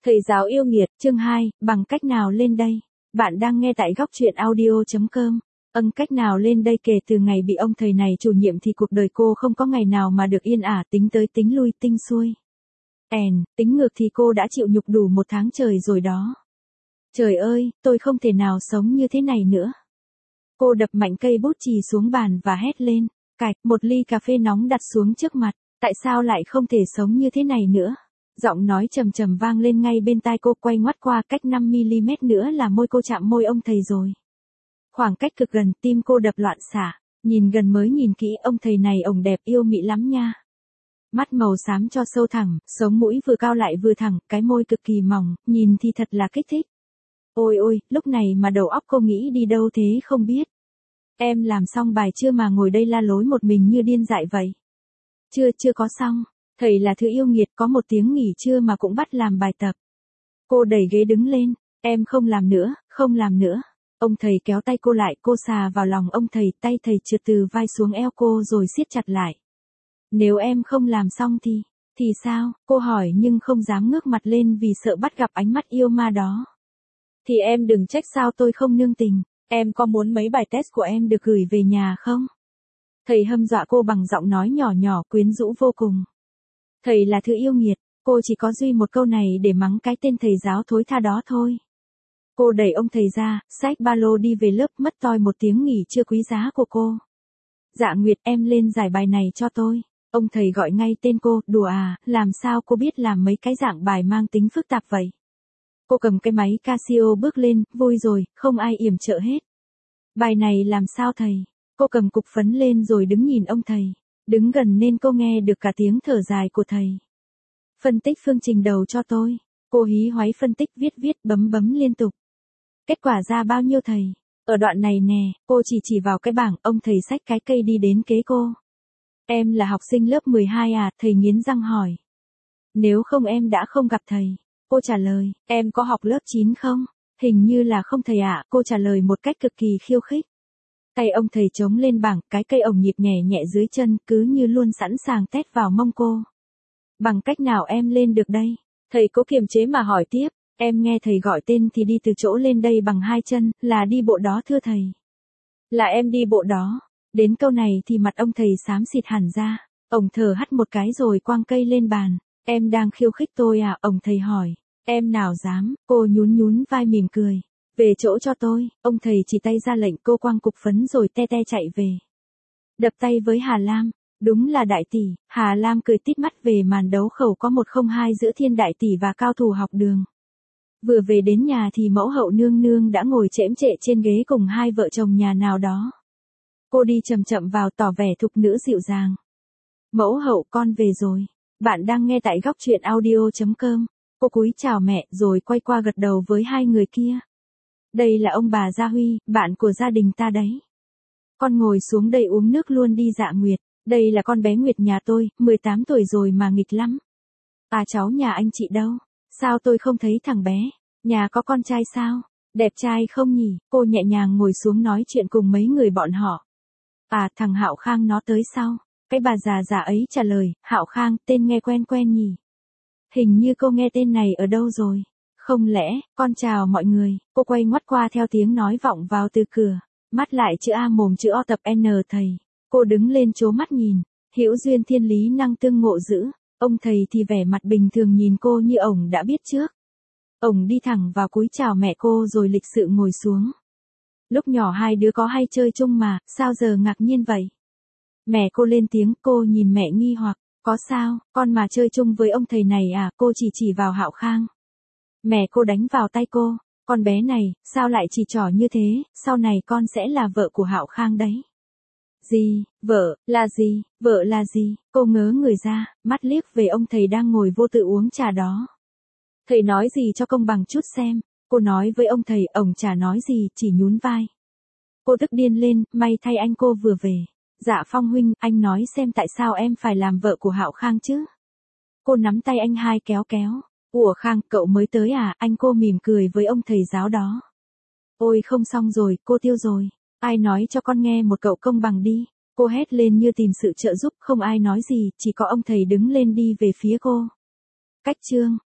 Thầy giáo yêu nghiệt, chương 2, bằng cách nào lên đây? Bạn đang nghe tại góc truyện audio.com. Cách nào lên đây? Kể từ ngày bị ông thầy này chủ nhiệm thì cuộc đời cô không có ngày nào mà được yên ả, tính tới tính lui tinh xuôi. Tính ngược thì cô đã chịu nhục đủ 1 tháng trời rồi đó. Trời ơi, tôi không thể nào sống như thế này nữa. Cô đập mạnh cây bút chì xuống bàn và hét lên. Cạch, một ly cà phê nóng đặt xuống trước mặt. Tại sao lại không thể sống như thế này nữa? Giọng nói trầm trầm vang lên ngay bên tai cô, quay ngoắt qua, cách 5mm nữa là môi cô chạm môi ông thầy rồi. Khoảng cách cực gần, tim cô đập loạn xạ. Nhìn gần mới nhìn kỹ, ông thầy này ổng đẹp yêu mị lắm nha. Mắt màu xám cho sâu thẳng, sống mũi vừa cao lại vừa thẳng, cái môi cực kỳ mỏng, nhìn thì thật là kích thích. Ôi ôi, lúc này mà đầu óc cô nghĩ đi đâu thế không biết. Em làm xong bài chưa mà ngồi đây la lối một mình như điên dại vậy? Chưa có xong. Thầy là thứ yêu nghiệt, có 1 tiếng nghỉ trưa mà cũng bắt làm bài tập. Cô đẩy ghế đứng lên. Em không làm nữa, không làm nữa. Ông thầy kéo tay cô lại, cô xà vào lòng ông thầy, tay thầy trượt từ vai xuống eo cô rồi siết chặt lại. Nếu em không làm xong thì sao? Cô hỏi nhưng không dám ngước mặt lên vì sợ bắt gặp ánh mắt yêu ma đó. Thì em đừng trách sao tôi không nương tình. Em có muốn mấy bài test của em được gửi về nhà không? Thầy hâm dọa cô bằng giọng nói nhỏ nhỏ quyến rũ vô cùng. Thầy là thứ yêu nghiệt, cô chỉ có duy một câu này để mắng cái tên thầy giáo thối tha đó thôi. Cô đẩy ông thầy ra, xách ba lô đi về lớp, mất toi 1 tiếng nghỉ trưa quý giá của cô. Dạ Nguyệt, em lên giải bài này cho tôi. Ông thầy gọi ngay tên cô. Đùa à, làm sao cô biết làm mấy cái dạng bài mang tính phức tạp vậy? Cô cầm cái máy Casio bước lên, vui rồi, không ai yểm trợ hết. Bài này làm sao thầy? Cô cầm cục phấn lên rồi đứng nhìn ông thầy. Đứng gần nên cô nghe được cả tiếng thở dài của thầy. Phân tích phương trình đầu cho tôi. Cô hí hoáy phân tích, viết bấm liên tục. Kết quả ra bao nhiêu thầy? Ở đoạn này nè, cô chỉ vào cái bảng, ông thầy xách cái cây đi đến kế cô. Em là học sinh lớp 12 à? Thầy nghiến răng hỏi. Nếu không em đã không gặp thầy. Cô trả lời, em có học lớp 9 không? Hình như là không thầy ạ. Cô trả lời một cách cực kỳ khiêu khích. Tay ông thầy chống lên bảng, cái cây ổng nhịp nhẹ nhẹ dưới chân, cứ như luôn sẵn sàng tét vào mông cô. Bằng cách nào em lên được đây? Thầy cố kiềm chế mà hỏi tiếp. Em nghe thầy gọi tên thì đi từ chỗ lên đây bằng 2 chân, là đi bộ đó thưa thầy. Là em đi bộ đó. Đến câu này thì mặt ông thầy xám xịt hẳn ra. Ông thở hắt một cái rồi quăng cây lên bàn. Em đang khiêu khích tôi à? Ông thầy hỏi. Em nào dám? Cô nhún vai mỉm cười. Về chỗ cho tôi. Ông thầy chỉ tay ra lệnh, cô quăng cục phấn rồi te chạy về. Đập tay với Hà Lam. Đúng là đại tỷ. Hà Lam cười tít mắt về màn đấu khẩu có 1-0-2 giữa Thiên đại tỷ và cao thủ học đường. Vừa về đến nhà thì mẫu hậu nương nương đã ngồi chễm chệ trên ghế cùng 2 vợ chồng nhà nào đó. Cô đi chậm vào, tỏ vẻ thục nữ dịu dàng. Mẫu hậu, con về rồi. Bạn đang nghe tại góc truyện audio.com. Cô cúi chào mẹ rồi quay qua gật đầu với 2 người kia. Đây là ông bà Gia Huy, bạn của gia đình ta đấy. Con ngồi xuống đây uống nước luôn đi. Dạ Nguyệt. Đây là con bé Nguyệt nhà tôi, 18 tuổi rồi mà nghịch lắm. À, cháu nhà anh chị đâu? Sao tôi không thấy thằng bé? Nhà có con trai sao? Đẹp trai không nhỉ? Cô nhẹ nhàng ngồi xuống nói chuyện cùng mấy người bọn họ. À, thằng Hạo Khang nó tới sau. Cái bà già ấy trả lời. Hạo Khang, tên nghe quen nhỉ? Hình như cô nghe tên này ở đâu rồi? Không lẽ, con chào mọi người. Cô quay ngoắt qua theo tiếng nói vọng vào từ cửa. Mắt lại chữ A mồm chữ O tập N thầy. Cô đứng lên trố mắt nhìn. Hữu duyên thiên lý năng tương ngộ dữ. Ông thầy thì vẻ mặt bình thường nhìn cô như ổng đã biết trước. Ổng đi thẳng vào cúi chào mẹ cô rồi lịch sự ngồi xuống. Lúc nhỏ 2 đứa có hay chơi chung mà, sao giờ ngạc nhiên vậy? Mẹ cô lên tiếng. Cô nhìn mẹ nghi hoặc. Có sao, con mà chơi chung với ông thầy này à? Cô chỉ vào Hạo Khang. Mẹ cô đánh vào tay cô. Con bé này, sao lại chỉ trỏ như thế? Sau này con sẽ là vợ của Hạo Khang đấy. Gì? Vợ là gì? Vợ là gì? Cô ngớ người ra, mắt liếc về ông thầy đang ngồi vô tự uống trà đó. Thầy nói gì cho công bằng chút xem. Cô nói với ông thầy, ổng chả nói gì, chỉ nhún vai. Cô tức điên lên, may thay anh cô vừa về. Dạ Phong huynh, anh nói xem tại sao em phải làm vợ của Hạo Khang chứ? Cô nắm tay anh hai kéo. Ủa Khang, cậu mới tới à? Anh cô mỉm cười với ông thầy giáo đó. Ôi không xong rồi, cô tiêu rồi. Ai nói cho con nghe một cậu công bằng đi. Cô hét lên như tìm sự trợ giúp, không ai nói gì, chỉ có ông thầy đứng lên đi về phía cô. Cách chương